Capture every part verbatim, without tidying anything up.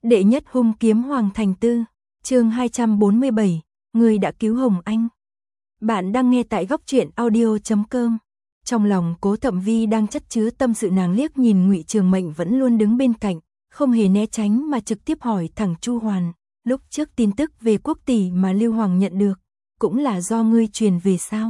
Đệ nhất hung kiếm Hoàng Thành Tư, chương hai trăm bốn mươi bảy, người đã cứu Hồng Anh. Bạn đang nghe tại góc truyện audio chấm com. Trong lòng Cố Thậm Vi đang chất chứa tâm sự, nàng liếc nhìn Ngụy Trường Mệnh vẫn luôn đứng bên cạnh, không hề né tránh mà trực tiếp hỏi thẳng Chu Hoàn, lúc trước tin tức về quốc tỷ mà Lưu Hoàng nhận được, cũng là do ngươi truyền về sao?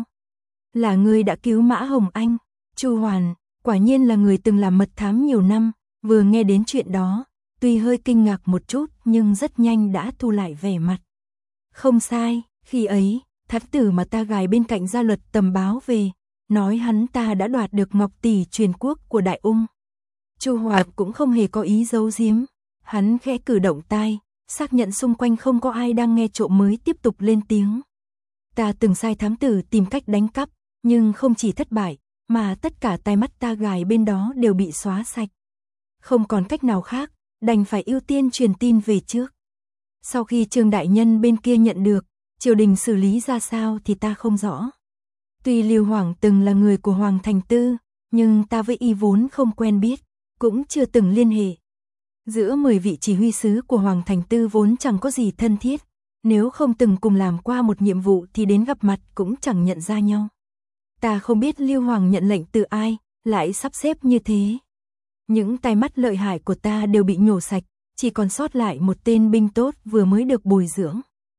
Là ngươi đã cứu Mã Hồng Anh? Chu Hoàn, quả nhiên là người từng làm mật thám nhiều năm, vừa nghe đến chuyện đó, tuy hơi kinh ngạc một chút nhưng rất nhanh đã thu lại vẻ mặt. Không sai, khi ấy, thám tử mà ta gài bên cạnh Gia Luật tầm báo về, nói hắn ta đã đoạt được ngọc tỷ truyền quốc của Đại Ung. Chu Hoạt cũng không hề có ý giấu giếm, hắn khẽ cử động tai, xác nhận xung quanh không có ai đang nghe trộm mới tiếp tục lên tiếng. Ta từng sai thám tử tìm cách đánh cắp, nhưng không chỉ thất bại, mà tất cả tai mắt ta gài bên đó đều bị xóa sạch. Không còn cách nào khác, đành phải ưu tiên truyền tin về trước. Sau khi Trương đại nhân bên kia nhận được, triều đình xử lý ra sao thì ta không rõ. Tuy Lưu Hoàng từng là người của Hoàng Thành Tư, nhưng ta với y vốn không quen biết, cũng chưa từng liên hệ. Giữa mười vị chỉ huy sứ của Hoàng Thành Tư vốn chẳng có gì thân thiết, nếu không từng cùng làm qua một nhiệm vụ thì đến gặp mặt cũng chẳng nhận ra nhau. Ta không biết Lưu Hoàng nhận lệnh từ ai, lại sắp xếp như thế. Những tai mắt lợi hại của ta đều bị nhổ sạch, chỉ còn sót lại một tên binh tốt vừa mới được bồi dưỡng.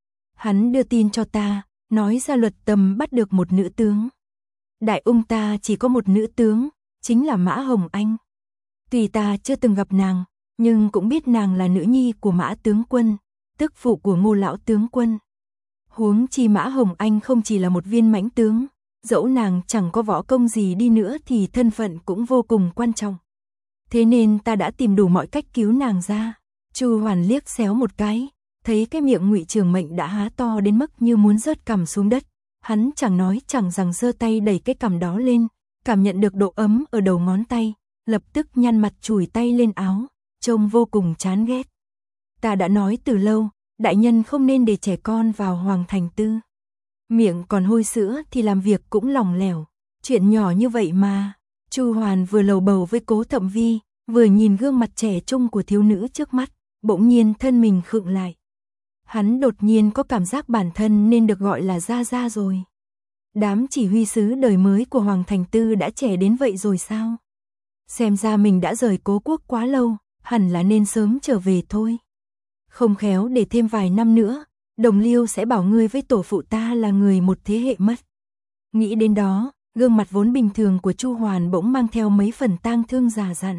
Hắn đưa tin cho ta, nói Gia Luật tầm bắt được một nữ tướng. Đại Ung ta chỉ có một nữ tướng, chính là Mã Hồng Anh. Tuy ta chưa từng gặp nàng, nhưng cũng biết nàng là nữ nhi của Mã tướng quân, tức phụ của Ngô lão tướng quân. Huống chi Mã Hồng Anh không chỉ là một viên mãnh tướng, dẫu nàng chẳng có võ công gì đi nữa thì thân phận cũng vô cùng quan trọng. Thế nên ta đã tìm đủ mọi cách cứu nàng ra. Chu Hoàn liếc xéo một cái, thấy cái miệng Ngụy Trường Mệnh đã há to đến mức như muốn rớt cằm xuống đất. Hắn chẳng nói chẳng rằng giơ tay đẩy cái cằm đó lên, cảm nhận được độ ấm ở đầu ngón tay, lập tức nhăn mặt chùi tay lên áo, trông vô cùng chán ghét. Ta đã nói từ lâu, đại nhân không nên để trẻ con vào Hoàng Thành Tư. Miệng còn hôi sữa thì làm việc cũng lỏng lẻo, chuyện nhỏ như vậy mà. Chu Hoàn vừa lầu bầu với Cố Thậm Vi, vừa nhìn gương mặt trẻ trung của thiếu nữ trước mắt, bỗng nhiên thân mình khựng lại. Hắn đột nhiên có cảm giác bản thân nên được gọi là Gia Gia rồi. Đám chỉ huy sứ đời mới của Hoàng Thành Tư đã trẻ đến vậy rồi sao? Xem ra mình đã rời Cố quốc quá lâu, hẳn là nên sớm trở về thôi. Không khéo để thêm vài năm nữa, Đồng Liêu sẽ bảo ngươi với tổ phụ ta là người một thế hệ mất. Nghĩ đến đó, gương mặt vốn bình thường của Chu Hoàn bỗng mang theo mấy phần tang thương già dặn.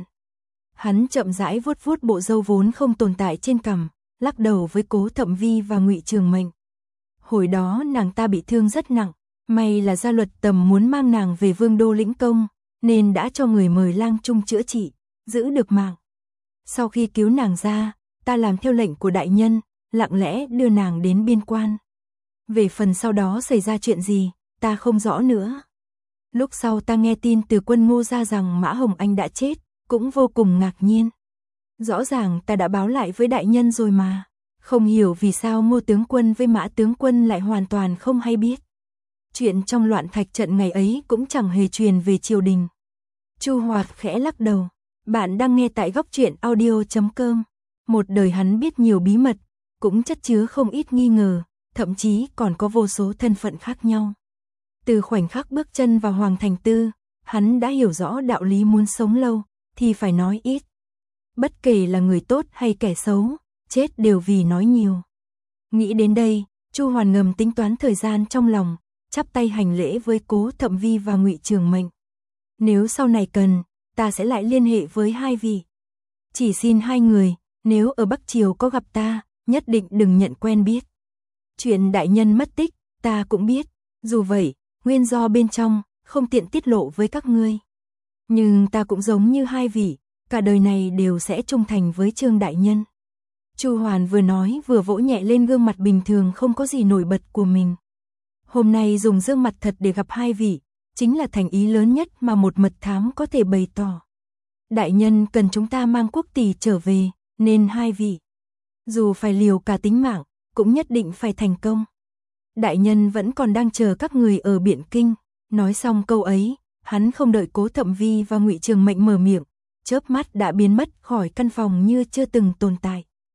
Hắn chậm rãi vuốt vuốt bộ râu vốn không tồn tại trên cằm, lắc đầu với Cố Thậm Vi và Ngụy Trường Mệnh. Hồi đó nàng ta bị thương rất nặng, may là Gia Luật tầm muốn mang nàng về Vương đô lĩnh công, nên đã cho người mời lang trung chữa trị, giữ được mạng. Sau khi cứu nàng ra, ta làm theo lệnh của đại nhân, lặng lẽ đưa nàng đến biên quan. Về phần sau đó xảy ra chuyện gì, ta không rõ nữa. Lúc sau ta nghe tin từ quân Ngô ra rằng Mã Hồng Anh đã chết, cũng vô cùng ngạc nhiên. Rõ ràng ta đã báo lại với đại nhân rồi mà, không hiểu vì sao Ngô tướng quân với Mã tướng quân lại hoàn toàn không hay biết. Chuyện trong loạn thạch trận ngày ấy cũng chẳng hề truyền về triều đình. Chu Hoạt khẽ lắc đầu, bạn đang nghe tại góc truyện audio chấm com. Một đời hắn biết nhiều bí mật, cũng chất chứa không ít nghi ngờ, thậm chí còn có vô số thân phận khác nhau. Từ khoảnh khắc bước chân vào Hoàng Thành Tư, hắn đã hiểu rõ đạo lý muốn sống lâu, thì phải nói ít. Bất kể là người tốt hay kẻ xấu, chết đều vì nói nhiều. Nghĩ đến đây, Chu Hoàn ngầm tính toán thời gian trong lòng, chắp tay hành lễ với Cố Thậm Vi và Ngụy Trường Mệnh. Nếu sau này cần, ta sẽ lại liên hệ với hai vị. Chỉ xin hai người, nếu ở Bắc Triều có gặp ta, nhất định đừng nhận quen biết. Chuyện đại nhân mất tích, ta cũng biết, dù vậy, nguyên do bên trong, không tiện tiết lộ với các ngươi. Nhưng ta cũng giống như hai vị, cả đời này đều sẽ trung thành với Trương đại nhân. Chu Hoàn vừa nói vừa vỗ nhẹ lên gương mặt bình thường không có gì nổi bật của mình. Hôm nay dùng gương mặt thật để gặp hai vị, chính là thành ý lớn nhất mà một mật thám có thể bày tỏ. Đại nhân cần chúng ta mang quốc tỷ trở về, nên hai vị, dù phải liều cả tính mạng, cũng nhất định phải thành công. Đại nhân vẫn còn đang chờ các người ở Biện Kinh. Nói xong câu ấy, hắn không đợi Cố Thậm Vi và Ngụy Trường Mệnh mở miệng, chớp mắt đã biến mất khỏi căn phòng như chưa từng tồn tại.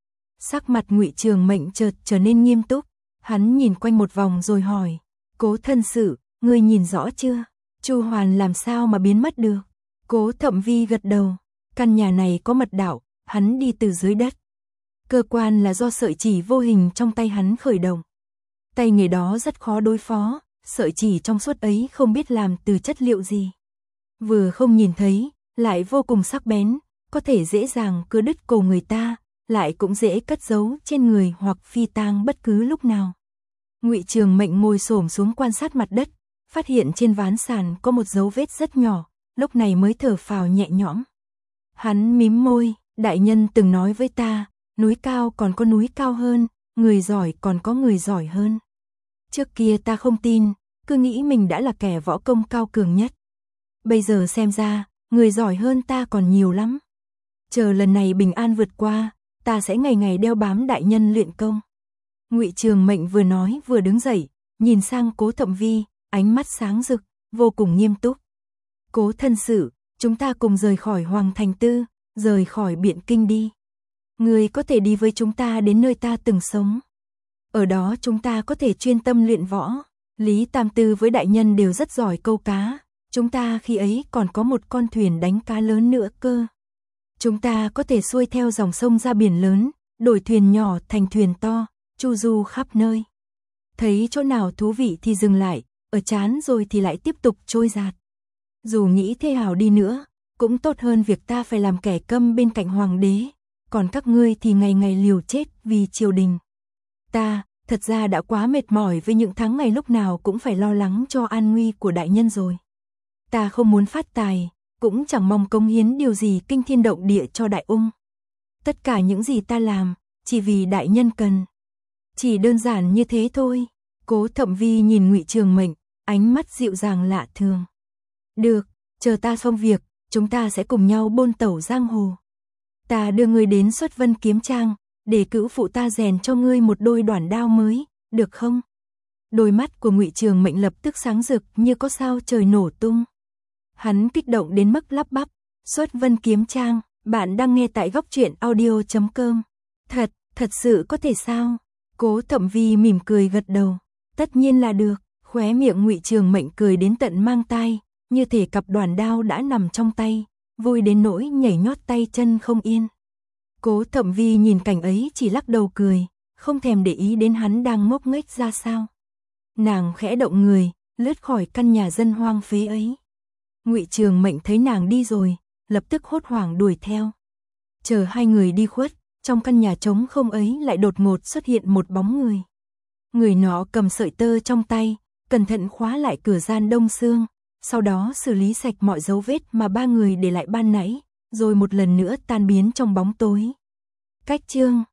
Sắc mặt Ngụy Trường Mệnh chợt trở nên nghiêm túc, hắn nhìn quanh một vòng rồi hỏi, Cố thân sự, ngươi nhìn rõ chưa? Chu Hoàn làm sao mà biến mất được? Cố Thậm Vi gật đầu, căn nhà này có mật đạo, hắn đi từ dưới đất. Cơ quan là do sợi chỉ vô hình trong tay hắn khởi động. Tay nghề đó rất khó đối phó, sợi chỉ trong suốt ấy không biết làm từ chất liệu gì. Vừa không nhìn thấy, lại vô cùng sắc bén, có thể dễ dàng cưa đứt cổ người ta, lại cũng dễ cất giấu trên người hoặc phi tang bất cứ lúc nào. Ngụy Trường Mệnh ngồi xổm xuống quan sát mặt đất, phát hiện trên ván sàn có một dấu vết rất nhỏ, lúc này mới thở phào nhẹ nhõm. Hắn mím môi, đại nhân từng nói với ta, núi cao còn có núi cao hơn, người giỏi còn có người giỏi hơn. Trước kia ta không tin, cứ nghĩ mình đã là kẻ võ công cao cường nhất. Bây giờ xem ra, người giỏi hơn ta còn nhiều lắm. Chờ lần này bình an vượt qua, ta sẽ ngày ngày đeo bám đại nhân luyện công. Ngụy Trường Mệnh vừa nói vừa đứng dậy, nhìn sang Cố Thậm Vi, ánh mắt sáng rực, vô cùng nghiêm túc. Cố thân sự, chúng ta cùng rời khỏi Hoàng Thành Tư, rời khỏi Biện Kinh đi. Ngươi có thể đi với chúng ta đến nơi ta từng sống. Ở đó chúng ta có thể chuyên tâm luyện võ. Lý Tam Tư với đại nhân đều rất giỏi câu cá. Chúng ta khi ấy còn có một con thuyền đánh cá lớn nữa cơ. Chúng ta có thể xuôi theo dòng sông ra biển lớn, đổi thuyền nhỏ thành thuyền to, chu du khắp nơi. Thấy chỗ nào thú vị thì dừng lại, ở chán rồi thì lại tiếp tục trôi dạt. Dù nghĩ thế hảo đi nữa, cũng tốt hơn việc ta phải làm kẻ câm bên cạnh hoàng đế, còn các ngươi thì ngày ngày liều chết vì triều đình. Ta, thật ra đã quá mệt mỏi với những tháng ngày lúc nào cũng phải lo lắng cho an nguy của đại nhân rồi. Ta không muốn phát tài, cũng chẳng mong cống hiến điều gì kinh thiên động địa cho đại ung. Tất cả những gì ta làm, chỉ vì đại nhân cần. Chỉ đơn giản như thế thôi. Cố Thậm Vi nhìn Ngụy Trường Mệnh, ánh mắt dịu dàng lạ thường. Được, chờ ta xong việc, chúng ta sẽ cùng nhau bôn tẩu giang hồ. Ta đưa ngươi đến Xuất Vân Kiếm Trang, để cữu phụ ta rèn cho ngươi một đôi đoản đao mới, được không? Đôi mắt của Ngụy Trường Mệnh lập tức sáng rực như có sao trời nổ tung. Hắn kích động đến mức lắp bắp, Xuất Vân Kiếm Trang, bạn đang nghe tại góc truyện audio chấm com. Thật, thật sự có thể sao? Cố Thậm Vi mỉm cười gật đầu, tất nhiên là được, khóe miệng Ngụy Trường Mệnh cười đến tận mang tai, như thể cặp đoản đao đã nằm trong tay, vui đến nỗi nhảy nhót tay chân không yên. Cố Thậm Vi nhìn cảnh ấy chỉ lắc đầu cười, không thèm để ý đến hắn đang ngốc nghếch ra sao. Nàng khẽ động người, lướt khỏi căn nhà dân hoang phế ấy. Ngụy Trường Mệnh thấy nàng đi rồi, lập tức hốt hoảng đuổi theo. Chờ hai người đi khuất, trong căn nhà trống không ấy lại đột ngột xuất hiện một bóng người. Người nọ cầm sợi tơ trong tay, cẩn thận khóa lại cửa gian đông xương, sau đó xử lý sạch mọi dấu vết mà ba người để lại ban nãy, rồi một lần nữa tan biến trong bóng tối. Cách chương